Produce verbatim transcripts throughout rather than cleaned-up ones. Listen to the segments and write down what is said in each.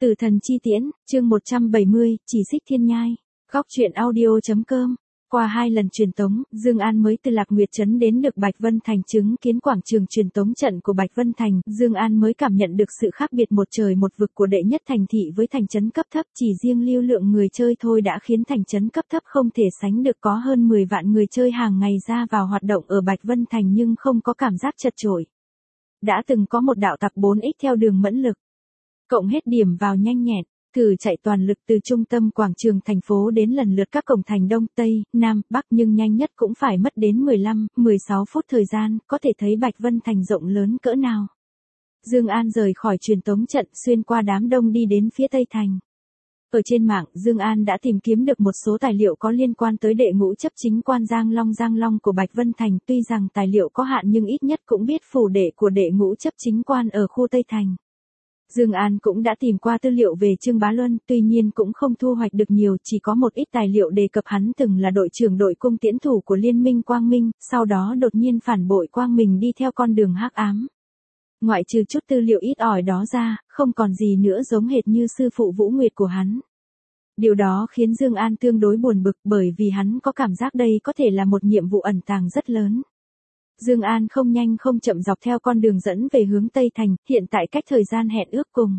Tử thần chi tiễn, chương một trăm bảy mươi, chỉ xích thiên nhai. Góc truyện audio.com. Qua hai lần truyền tống, Dương An mới từ Lạc Nguyệt Trấn đến được Bạch Vân Thành chứng kiến quảng trường truyền tống trận của Bạch Vân Thành. Dương An mới cảm nhận được sự khác biệt một trời một vực của đệ nhất thành thị với thành trấn cấp thấp. Chỉ riêng lưu lượng người chơi thôi đã khiến thành trấn cấp thấp không thể sánh được, có hơn mười vạn người chơi hàng ngày ra vào hoạt động ở Bạch Vân Thành nhưng không có cảm giác chật chội. Đã từng có một đạo tặc bốn x theo đường mẫn lực. Cộng hết điểm vào nhanh nhẹn, thử chạy toàn lực từ trung tâm quảng trường thành phố đến lần lượt các cổng thành Đông, Tây, Nam, Bắc, nhưng nhanh nhất cũng phải mất đến mười lăm, mười sáu phút thời gian, có thể thấy Bạch Vân Thành rộng lớn cỡ nào. Dương An rời khỏi truyền tống trận, xuyên qua đám đông đi đến phía Tây Thành. Ở trên mạng, Dương An đã tìm kiếm được một số tài liệu có liên quan tới đệ ngũ chấp chính quan Giang Long Giang Long của Bạch Vân Thành. Tuy rằng tài liệu có hạn nhưng ít nhất cũng biết phủ đệ của đệ ngũ chấp chính quan ở khu Tây Thành. Dương An cũng đã tìm qua tư liệu về Trương Bá Luân, tuy nhiên cũng không thu hoạch được nhiều, chỉ có một ít tài liệu đề cập hắn từng là đội trưởng đội cung tiễn thủ của Liên minh Quang Minh, sau đó đột nhiên phản bội Quang Minh đi theo con đường hắc ám. Ngoại trừ chút tư liệu ít ỏi đó ra, không còn gì nữa giống hệt như sư phụ Vũ Nguyệt của hắn. Điều đó khiến Dương An tương đối buồn bực, bởi vì hắn có cảm giác đây có thể là một nhiệm vụ ẩn tàng rất lớn. Dương An không nhanh không chậm dọc theo con đường dẫn về hướng Tây Thành, hiện tại cách thời gian hẹn ước cùng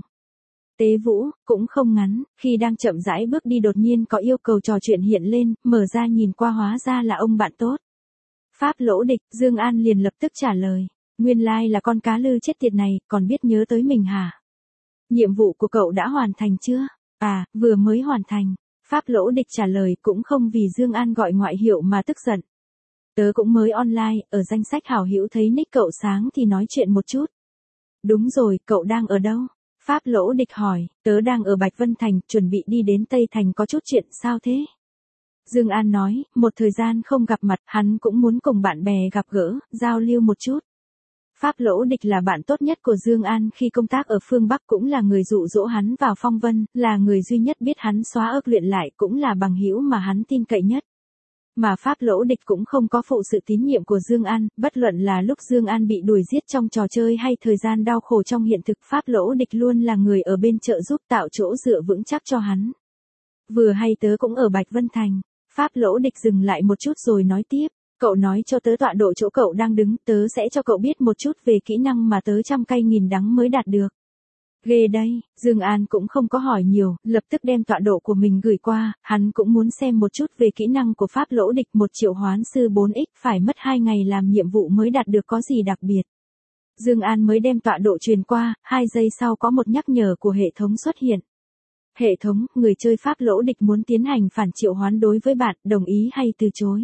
Tế Vũ cũng không ngắn, khi đang chậm rãi bước đi đột nhiên có yêu cầu trò chuyện hiện lên, mở ra nhìn qua hóa ra là ông bạn tốt. Pháp Lỗ Địch. Dương An liền lập tức trả lời, nguyên lai là con cá lư chết tiệt này, còn biết nhớ tới mình hả? Nhiệm vụ của cậu đã hoàn thành chưa? À, vừa mới hoàn thành. Pháp Lỗ Địch trả lời, cũng không vì Dương An gọi ngoại hiệu mà tức giận. Tớ cũng mới online, ở danh sách hảo hữu thấy nick cậu sáng thì nói chuyện một chút. Đúng rồi, cậu đang ở đâu? Pháp Lỗ Địch hỏi, tớ đang ở Bạch Vân Thành, chuẩn bị đi đến Tây Thành, có chút chuyện sao thế? Dương An nói, một thời gian không gặp mặt, hắn cũng muốn cùng bạn bè gặp gỡ, giao lưu một chút. Pháp Lỗ Địch là bạn tốt nhất của Dương An khi công tác ở phương Bắc, cũng là người dụ dỗ hắn vào phong vân, là người duy nhất biết hắn xóa ước luyện lại, cũng là bằng hữu mà hắn tin cậy nhất. Mà Pháp Lỗ Địch cũng không có phụ sự tín nhiệm của Dương An, bất luận là lúc Dương An bị đuổi giết trong trò chơi hay thời gian đau khổ trong hiện thực, Pháp Lỗ Địch luôn là người ở bên trợ giúp, tạo chỗ dựa vững chắc cho hắn. Vừa hay tớ cũng ở Bạch Vân Thành. Pháp Lỗ Địch dừng lại một chút rồi nói tiếp, cậu nói cho tớ tọa độ chỗ cậu đang đứng, tớ sẽ cho cậu biết một chút về kỹ năng mà tớ trăm cay nghìn đắng mới đạt được. Ghê đây. Dương An cũng không có hỏi nhiều, lập tức đem tọa độ của mình gửi qua, hắn cũng muốn xem một chút về kỹ năng của Pháp Lỗ Địch. Một triệu hoán sư bốn x phải mất hai ngày làm nhiệm vụ mới đạt được, có gì đặc biệt. Dương An mới đem tọa độ truyền qua, hai giây sau có một nhắc nhở của hệ thống xuất hiện. Hệ thống, người chơi Pháp Lỗ Địch muốn tiến hành phản triệu hoán đối với bạn, đồng ý hay từ chối?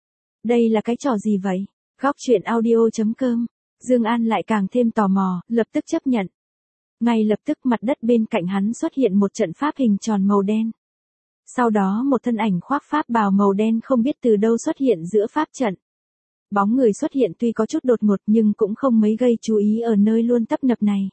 Đây là cái trò gì vậy? Góc truyện audio.com. Dương An lại càng thêm tò mò, lập tức chấp nhận. Ngay lập tức mặt đất bên cạnh hắn xuất hiện một trận pháp hình tròn màu đen. Sau đó một thân ảnh khoác pháp bào màu đen không biết từ đâu xuất hiện giữa pháp trận. Bóng người xuất hiện tuy có chút đột ngột nhưng cũng không mấy gây chú ý ở nơi luôn tấp nập này.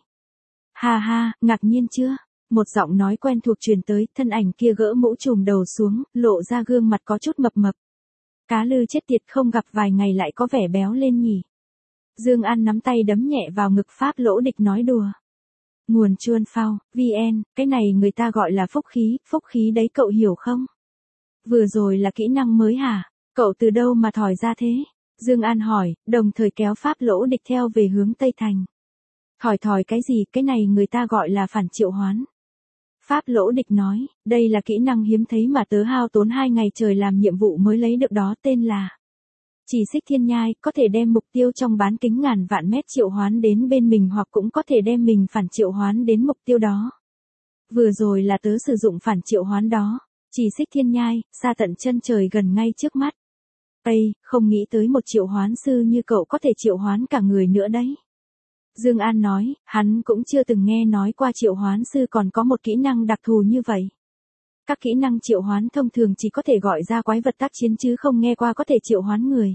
Ha ha, ngạc nhiên chưa? Một giọng nói quen thuộc truyền tới, thân ảnh kia gỡ mũ trùm đầu xuống, lộ ra gương mặt có chút mập mập. Cá lư chết tiệt, không gặp vài ngày lại có vẻ béo lên nhỉ? Dương An nắm tay đấm nhẹ vào ngực Pháp Lỗ Địch nói đùa. Nguồn chuôn phao, vn, cái này người ta gọi là phúc khí, phúc khí đấy cậu hiểu không? Vừa rồi là kỹ năng mới hả? Cậu từ đâu mà thòi ra thế? Dương An hỏi, đồng thời kéo Pháp Lỗ Địch theo về hướng Tây Thành. Thòi thòi cái gì, cái này người ta gọi là phản triệu hoán. Pháp Lỗ Địch nói, đây là kỹ năng hiếm thấy mà tớ hao tốn hai ngày trời làm nhiệm vụ mới lấy được đó, tên là Chỉ xích thiên nhai, có thể đem mục tiêu trong bán kính ngàn vạn mét triệu hoán đến bên mình, hoặc cũng có thể đem mình phản triệu hoán đến mục tiêu đó. Vừa rồi là tớ sử dụng phản triệu hoán đó. Chỉ xích thiên nhai, xa tận chân trời gần ngay trước mắt. Ây, không nghĩ tới một triệu hoán sư như cậu có thể triệu hoán cả người nữa đấy. Dương An nói, hắn cũng chưa từng nghe nói qua triệu hoán sư còn có một kỹ năng đặc thù như vậy. Các kỹ năng triệu hoán thông thường chỉ có thể gọi ra quái vật tác chiến chứ không nghe qua có thể triệu hoán người.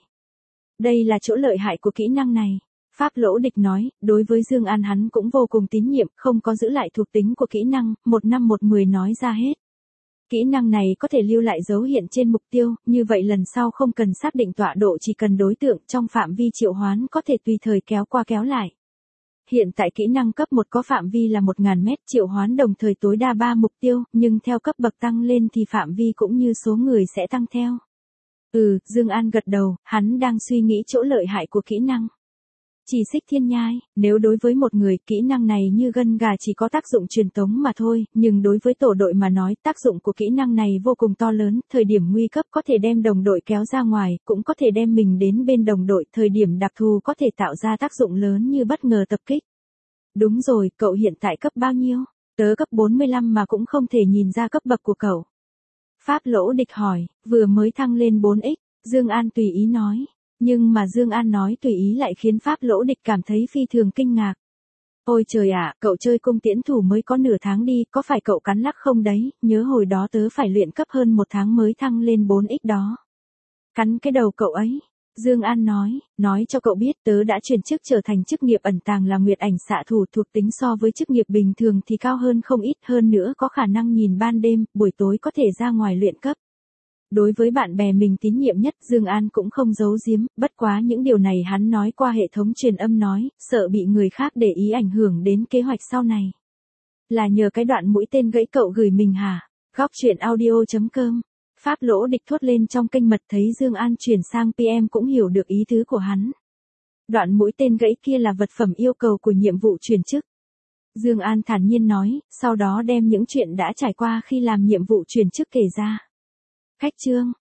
Đây là chỗ lợi hại của kỹ năng này. Pháp Lỗ Địch nói, đối với Dương An hắn cũng vô cùng tín nhiệm, không có giữ lại thuộc tính của kỹ năng, một năm một mười nói ra hết. Kỹ năng này có thể lưu lại dấu hiện trên mục tiêu, như vậy lần sau không cần xác định tọa độ, chỉ cần đối tượng trong phạm vi triệu hoán có thể tùy thời kéo qua kéo lại. Hiện tại kỹ năng cấp một có phạm vi là một nghìn mét, triệu hoán đồng thời tối đa ba mục tiêu, nhưng theo cấp bậc tăng lên thì phạm vi cũng như số người sẽ tăng theo. Ừ, Dương An gật đầu, hắn đang suy nghĩ chỗ lợi hại của kỹ năng. Chỉ xích thiên nhai, nếu đối với một người, kỹ năng này như gân gà chỉ có tác dụng truyền tống mà thôi, nhưng đối với tổ đội mà nói, tác dụng của kỹ năng này vô cùng to lớn, thời điểm nguy cấp có thể đem đồng đội kéo ra ngoài, cũng có thể đem mình đến bên đồng đội, thời điểm đặc thù có thể tạo ra tác dụng lớn như bất ngờ tập kích. Đúng rồi, cậu hiện tại cấp bao nhiêu? Tớ cấp bốn mươi lăm mà cũng không thể nhìn ra cấp bậc của cậu. Pháp Lỗ Địch hỏi, vừa mới thăng lên bốn x, Dương An tùy ý nói. Nhưng mà Dương An nói tùy ý lại khiến Pháp Lỗ Địch cảm thấy phi thường kinh ngạc. Ôi trời ạ, cậu chơi cung tiễn thủ mới có nửa tháng đi, có phải cậu cắn lắc không đấy, nhớ hồi đó tớ phải luyện cấp hơn một tháng mới thăng lên bốn x đó. Cắn cái đầu cậu ấy. Dương An nói, nói cho cậu biết tớ đã chuyển chức trở thành chức nghiệp ẩn tàng là Nguyệt Ảnh xạ thủ, thuộc tính so với chức nghiệp bình thường thì cao hơn không ít, hơn nữa có khả năng nhìn ban đêm, buổi tối có thể ra ngoài luyện cấp. Đối với bạn bè mình tín nhiệm nhất, Dương An cũng không giấu giếm, bất quá những điều này hắn nói qua hệ thống truyền âm nói, sợ bị người khác để ý ảnh hưởng đến kế hoạch sau này. Là nhờ cái đoạn mũi tên gãy cậu gửi mình hả? Góc truyện audio chấm com. Pháp Lỗ Địch thốt lên trong kênh mật, thấy Dương An chuyển sang pê em cũng hiểu được ý tứ của hắn. Đoạn mũi tên gãy kia là vật phẩm yêu cầu của nhiệm vụ chuyển chức. Dương An thản nhiên nói, sau đó đem những chuyện đã trải qua khi làm nhiệm vụ chuyển chức kể ra. Khách chương.